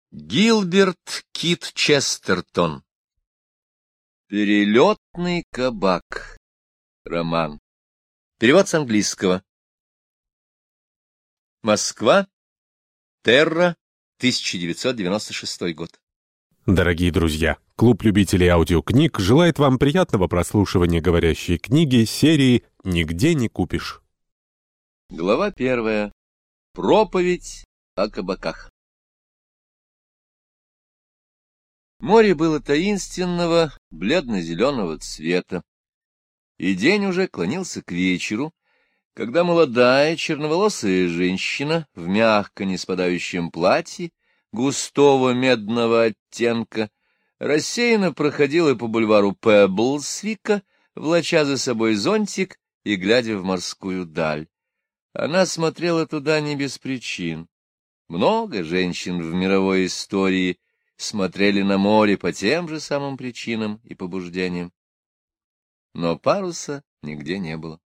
Гилберт Кит Честертон. Перелетный кабак. Роман. Перевод с английского. Москва. Терра. 1996 год. Дорогие друзья, клуб любителей аудиокниг желает вам приятного прослушивания говорящей книги серии «Нигде не купишь». Глава 1. Проповедь о кабаках. Море было таинственного, бледно-зеленого цвета, и день уже клонился к вечеру, когда молодая черноволосая женщина в мягко неспадающем платье густого медного оттенка рассеянно проходила по бульвару Пеблсвика, влача за собой зонтик и глядя в морскую даль. Она смотрела туда не без причин. Много женщин в мировой истории смотрели на море по тем же самым причинам и побуждениям. Но паруса нигде не было.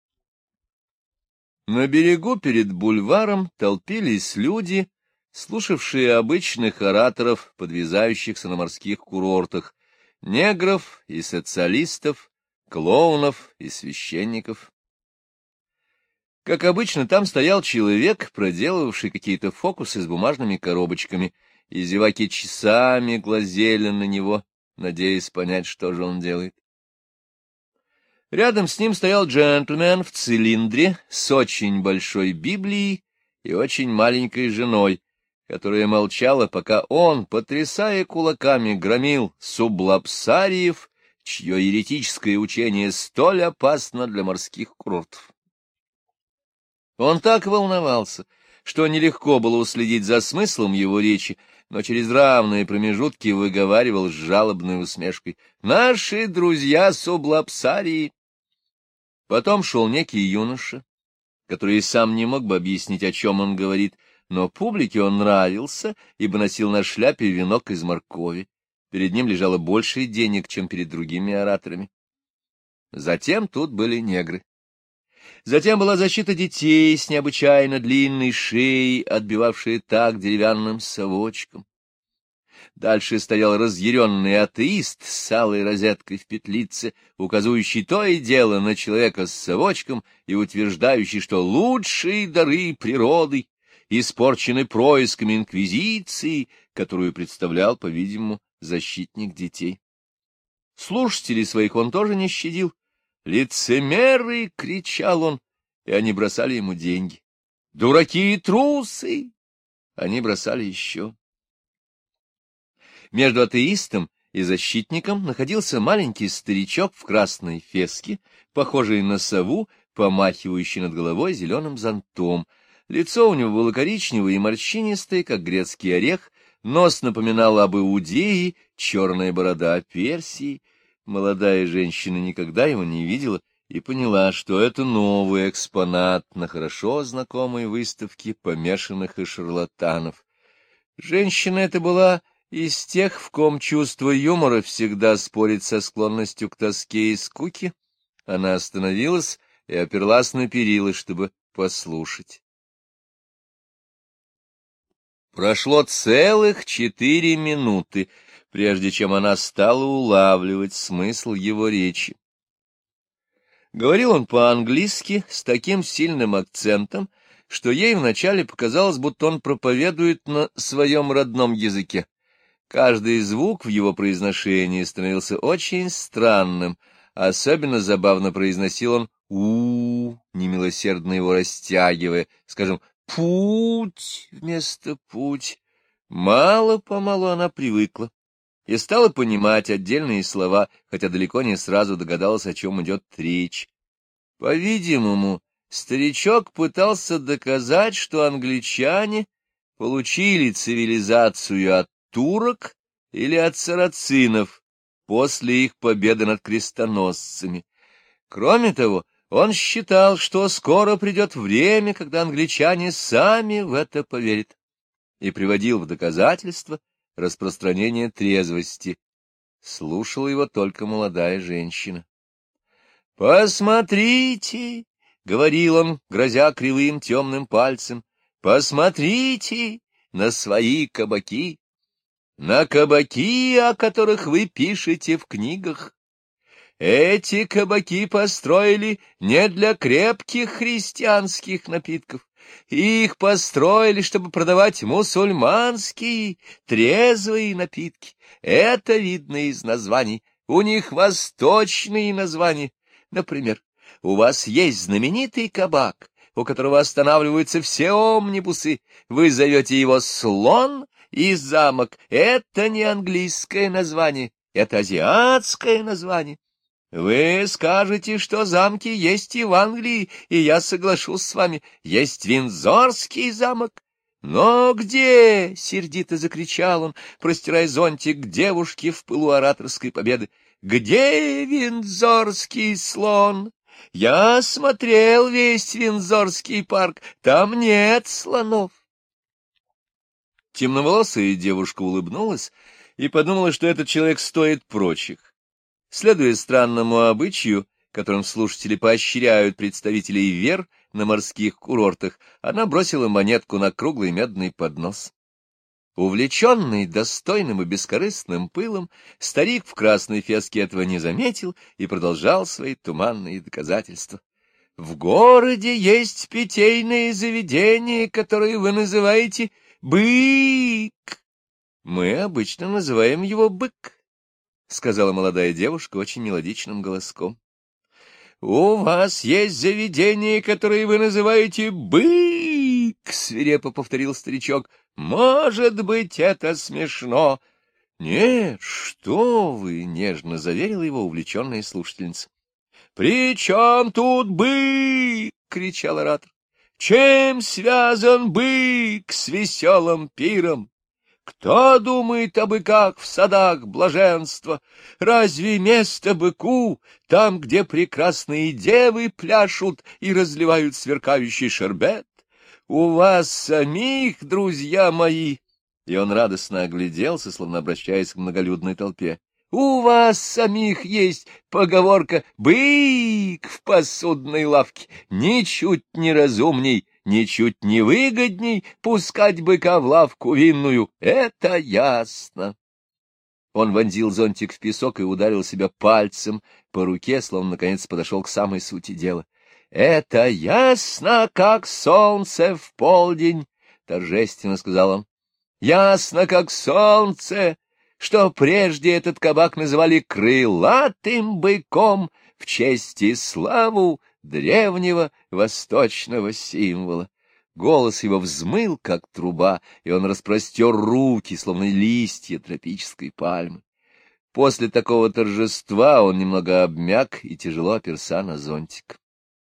На берегу перед бульваром толпились люди, слушавшие обычных ораторов, подвязающихся на морских курортах, негров и социалистов, клоунов и священников. Как обычно, там стоял человек, проделывавший какие-то фокусы с бумажными коробочками, и зеваки часами глазели на него, надеясь понять, что же он делает. Рядом с ним стоял джентльмен в цилиндре с очень большой Библией и очень маленькой женой, которая молчала, пока он, потрясая кулаками, громил сублапсариев, чье еретическое учение столь опасно для морских курортов. Он так волновался, что нелегко было уследить за смыслом его речи, но через равные промежутки выговаривал с жалобной усмешкой: «Наши друзья сублапсарии». Потом шел некий юноша, который и сам не мог бы объяснить, о чем он говорит, но публике он нравился, ибо носил на шляпе венок из моркови. Перед ним лежало больше денег, чем перед другими ораторами. Затем тут были негры. Затем была защита детей с необычайно длинной шеей, отбивавшая так деревянным совочком. Дальше стоял разъяренный атеист с алой розеткой в петлице, указывающий то и дело на человека с совочком и утверждающий, что лучшие дары природы испорчены происками инквизиции, которую представлял, по-видимому, защитник детей. Слушателей своих он тоже не щадил. «Лицемеры!» — кричал он, и они бросали ему деньги. «Дураки и трусы!» Они бросали еще. Между атеистом и защитником находился маленький старичок в красной феске, похожий на сову, помахивающий над головой зеленым зонтом. Лицо у него было коричневое и морщинистое, как грецкий орех, нос напоминал об Иудее, черная борода — Персии. Молодая женщина никогда его не видела и поняла, что это новый экспонат на хорошо знакомой выставке помешанных и шарлатанов. Женщина эта была из тех, в ком чувство юмора всегда спорит со склонностью к тоске и скуке. Она остановилась и оперлась на перила, чтобы послушать. Прошло целых 4 минуты, прежде чем она стала улавливать смысл его речи. Говорил он по-английски с таким сильным акцентом, что ей вначале показалось, будто он проповедует на своем родном языке. Каждый звук в его произношении становился очень странным, особенно забавно произносил он «у», немилосердно его растягивая, скажем, «путь» вместо «путь». Мало-помалу она привыкла и стала понимать отдельные слова, хотя далеко не сразу догадалась, о чем идет речь. По-видимому, старичок пытался доказать, что англичане получили цивилизацию от турок или от сарацинов после их победы над крестоносцами. Кроме того, он считал, что скоро придет время, когда англичане сами в это поверят, и приводил в доказательство распространение трезвости. Слушала его только молодая женщина. «Посмотрите!» — говорил он, грозя кривым темным пальцем. «Посмотрите на свои кабаки! на кабаки, о которых вы пишете в книгах. Эти кабаки построили не для крепких христианских напитков. Их построили, чтобы продавать мусульманские, трезвые напитки. Это видно из названий. У них восточные названия. Например, у вас есть знаменитый кабак, у которого останавливаются все омнибусы. Вы зовете его «Слон» и «Замок». Это не английское название, это азиатское название. Вы скажете, что замки есть и в Англии, и я соглашусь с вами, есть Виндзорский замок. Но где, — сердито закричал он, простирая зонтик к девушке в пылу ораторской победы, — где Виндзорский слон? Я смотрел весь Виндзорский парк, там нет слонов. Темноволосая девушка улыбнулась и подумала, что этот человек стоит прочих. Следуя странному обычаю, которым слушатели поощряют представителей вер на морских курортах, она бросила монетку на круглый медный поднос. Увлеченный достойным и бескорыстным пылом, старик в красной феске этого не заметил и продолжал свои туманные доказательства. В городе есть питейные заведения, которые вы называете «бык». Мы обычно называем его «бык», — сказала молодая девушка очень мелодичным голоском. — У вас есть заведение, которое вы называете «бык», — свирепо повторил старичок. — Может быть, это смешно. — Нет, что вы, — нежно заверила его увлеченная слушательница. — При чем тут бык? — кричал оратор. — Чем связан бык с веселым пиром? Кто думает о быках в садах блаженства? Разве место быку там, где прекрасные девы пляшут и разливают сверкающий шербет? У вас самих, друзья мои, и он радостно огляделся, словно обращаясь к многолюдной толпе, у вас самих есть поговорка «бык в посудной лавке», ничуть не разумней, ничуть не выгодней пускать быка в лавку винную, это ясно. Он вонзил зонтик в песок и ударил себя пальцем по руке, словно наконец подошел к самой сути дела. — Это ясно, как солнце в полдень, — торжественно сказал он. — Ясно, как солнце, что прежде этот кабак называли крылатым быком в честь и славу древнего восточного символа. Голос его взмыл, как труба, и он распростер руки, словно листья тропической пальмы. После такого торжества он немного обмяк и тяжело оперся на зонтик.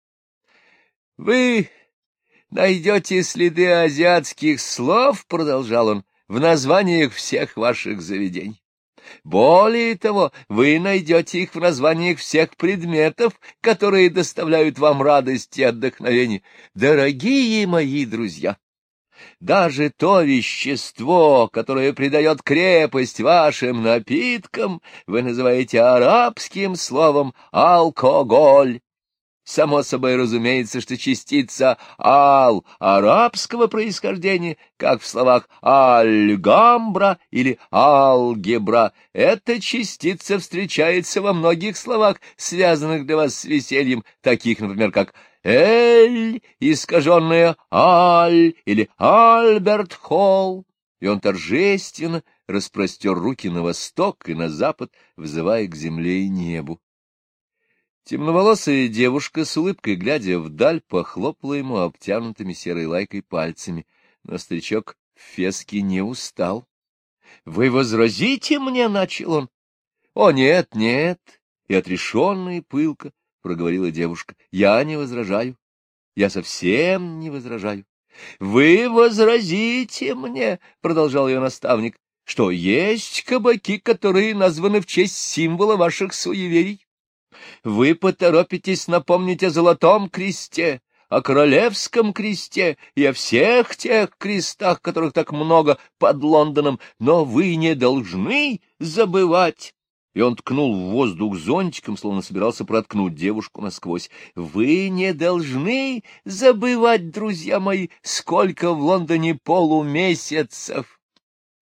— Вы найдете следы азиатских слов, — продолжал он, — в названиях всех ваших заведений. Более того, вы найдете их в названиях всех предметов, которые доставляют вам радость и отдохновение. Дорогие мои друзья, даже то вещество, которое придает крепость вашим напиткам, вы называете арабским словом «алкоголь». Само собой разумеется, что частица «ал» арабского происхождения, как в словах «альгамбра» или «алгебра», эта частица встречается во многих словах, связанных для вас с весельем, таких, например, как «эль», искаженное «аль» или «альберт Холл». И он торжественно распростер руки на восток и на запад, взывая к земле и небу. Темноволосая девушка, с улыбкой глядя вдаль, похлопала ему обтянутыми серой лайкой пальцами, но старичок в феске не устал. — Вы возразите мне? — начал он. — О, нет, нет, и отрешенно и пылко проговорила девушка. — Я не возражаю, я совсем не возражаю. — Вы возразите мне, — продолжал ее наставник, — что есть кабаки, которые названы в честь символа ваших суеверий. Вы поторопитесь напомнить о Золотом кресте, о Королевском кресте и о всех тех крестах, которых так много под Лондоном, но вы не должны забывать. И он ткнул в воздух зонтиком, словно собирался проткнуть девушку насквозь. Вы не должны забывать, друзья мои, сколько в Лондоне полумесяцев.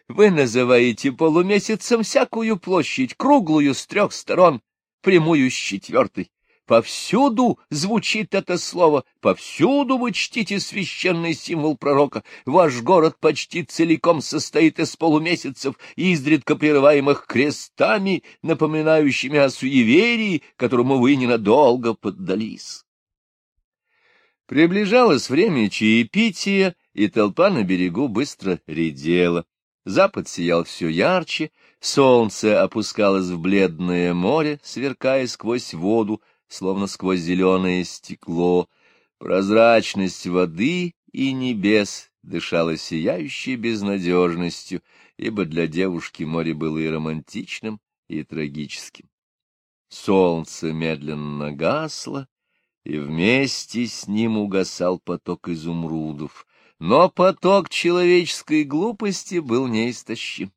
Вы называете полумесяцем всякую площадь, круглую с 3 сторон, прямую с 4. Повсюду звучит это слово, повсюду вы чтите священный символ пророка. Ваш город почти целиком состоит из полумесяцев, изредка прерываемых крестами, напоминающими о суеверии, которому вы ненадолго поддались. Приближалось время чаепития, и толпа на берегу быстро редела. Запад сиял все ярче, солнце опускалось в бледное море, сверкая сквозь воду, словно сквозь зеленое стекло. Прозрачность воды и небес дышала сияющей безнадежностью, ибо для девушки море было и романтичным, и трагическим. Солнце медленно гасло, и вместе с ним угасал поток изумрудов, но поток человеческой глупости был неистощим.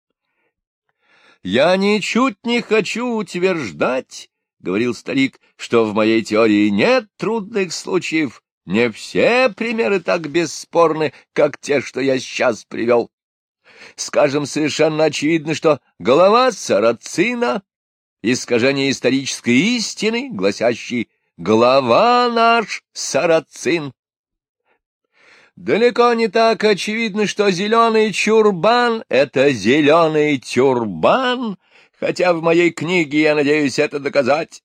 «Я ничуть не хочу утверждать, — говорил старик, — что в моей теории нет трудных случаев. Не все примеры так бесспорны, как те, что я сейчас привел. Скажем, совершенно очевидно, что голова сарацина — искажение исторической истины, гласящей «Глава наш сарацин». Далеко не так очевидно, что зеленый чурбан — это зеленый тюрбан, хотя в моей книге я надеюсь это доказать.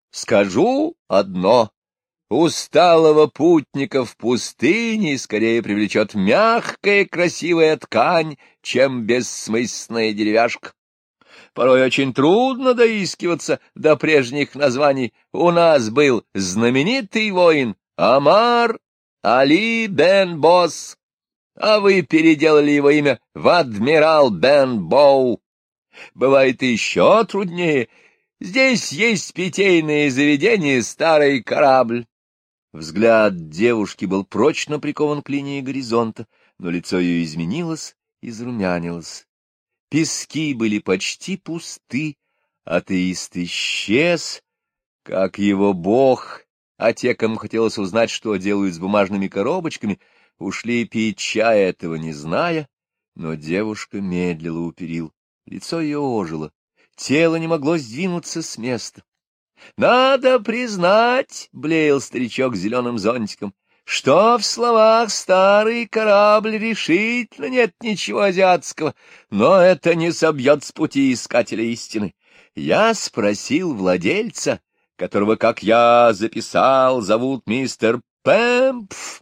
Скажу одно. Усталого путника в пустыне скорее привлечет мягкая красивая ткань, чем бессмысленная деревяшка. Порой очень трудно доискиваться до прежних названий. У нас был знаменитый воин Амар Али бен Босс, а вы переделали его имя в адмирал бен Боу. Бывает еще труднее. Здесь есть питейные заведения, старый корабль. Взгляд девушки был прочно прикован к линии горизонта, но лицо ее изменилось и зарумянилось. Пески были почти пусты, атеист исчез, как его бог, а те, кому хотелось узнать, что делают с бумажными коробочками, ушли пить чай, этого не зная, но девушка медлила у перил. Лицо ее ожило, тело не могло сдвинуться с места. — Надо признать, — блеял старичок с зеленым зонтиком, — что в словах «старый корабль» решительно нет ничего азиатского, но это не собьет с пути искателя истины. Я спросил владельца, которого, как я записал, зовут мистер Пэмпф.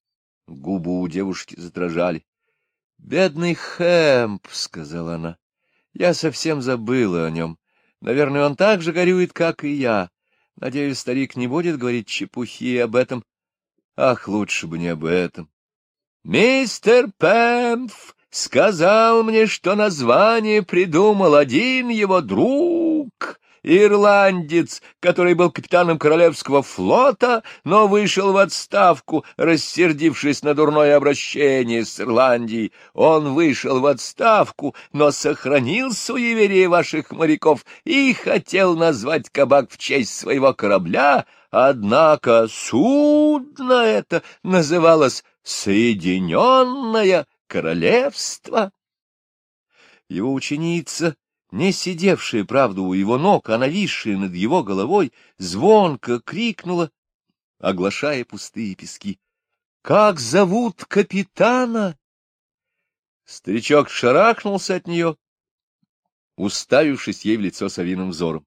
Губы у девушки задрожали. — Бедный Хэмп, — сказала она. Я совсем забыла о нем. Наверное, он так же горюет, как и я. Надеюсь, старик не будет говорить чепухи об этом. Ах, лучше бы не об этом. Мистер Пэмф сказал мне, что название придумал один его друг, ирландец, который был капитаном Королевского флота, но вышел в отставку, рассердившись на дурное обращение с Ирландией. Он вышел в отставку, но сохранил суеверие ваших моряков и хотел назвать кабак в честь своего корабля, однако судно это называлось «Соединенное Королевство». Его ученица, не сидевшая, правда, у его ног, а нависшая над его головой, звонко крикнула, оглашая пустые пески: «Как зовут капитана?» Старичок шарахнулся от нее, уставившись ей в лицо совиным взором.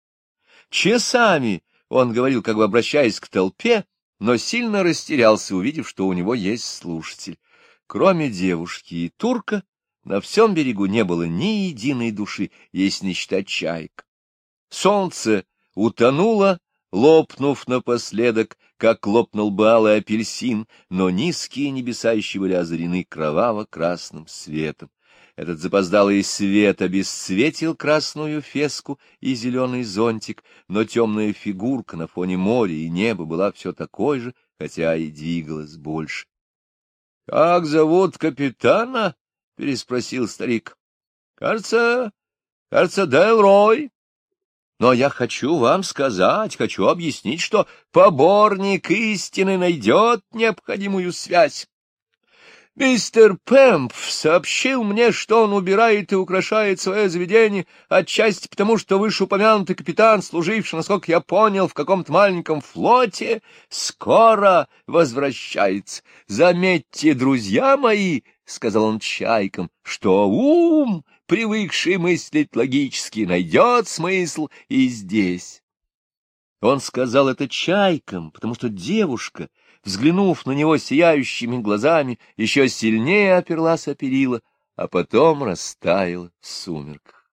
Часами он говорил, как бы обращаясь к толпе, но сильно растерялся, увидев, что у него есть слушатель. Кроме девушки и турка, на всем берегу не было ни единой души, если не считать чаек. Солнце утонуло, лопнув напоследок, как лопнул бы алый апельсин, но низкие небеса еще были озарены кроваво-красным светом. Этот запоздалый свет обесцветил красную феску и зеленый зонтик, но темная фигурка на фоне моря и неба была все такой же, хотя и двигалась больше. — Как зовут капитана? — переспросил старик. — Кажется, Делрой. Но я хочу вам сказать, хочу объяснить, что поборник истины найдет необходимую связь. Мистер Пэмп сообщил мне, что он убирает и украшает свое заведение отчасти потому, что вышеупомянутый капитан, служивший, насколько я понял, в каком-то маленьком флоте, скоро возвращается. Заметьте, друзья мои, — сказал он чайкам, — что ум, привыкший мыслить логически, найдет смысл и здесь. Он сказал это чайкам, потому что девушка, взглянув на него сияющими глазами, еще сильнее оперлась о перила, а потом растаяла в сумерках.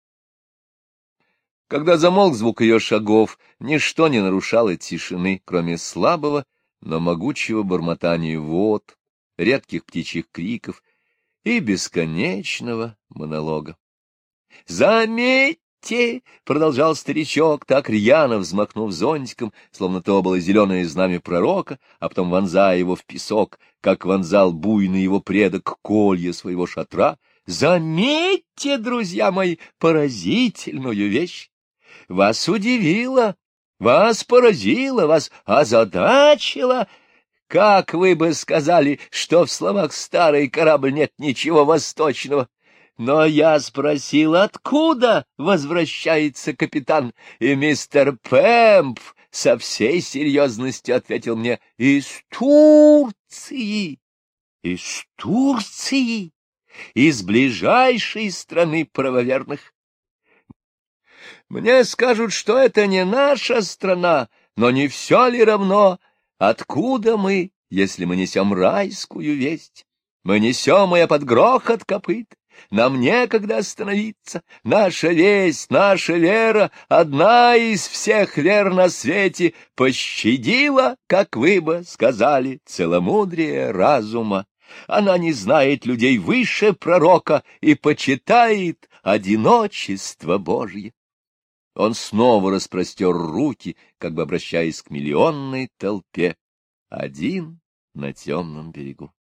Когда замолк звук ее шагов, ничто не нарушало тишины, кроме слабого, но могучего бормотания вод, редких птичьих криков и бесконечного монолога. «Заметьте!» — продолжал старичок, так рьяно взмахнув зонтиком, словно то было зеленое знамя пророка, а потом вонзая его в песок, как вонзал буйный его предок колья своего шатра. «Заметьте, друзья мои, поразительную вещь! Вас удивило, вас поразило, вас озадачило. Как вы бы сказали, что в словах «старый корабль» нет ничего восточного? Но я спросил, откуда возвращается капитан, и мистер Пэмп со всей серьезностью ответил мне: из Турции, из Турции, из ближайшей страны правоверных. Мне скажут, что это не наша страна, но не все ли равно, откуда мы, если мы несем райскую весть? Мы несем ее под грохот копыт. Нам некогда остановиться. Наша весть, наша вера, одна из всех вер на свете, пощадила, как вы бы сказали, целомудрие разума. Она не знает людей выше пророка и почитает одиночество Божье. Он снова распростер руки, как бы обращаясь к миллионной толпе, один на темном берегу.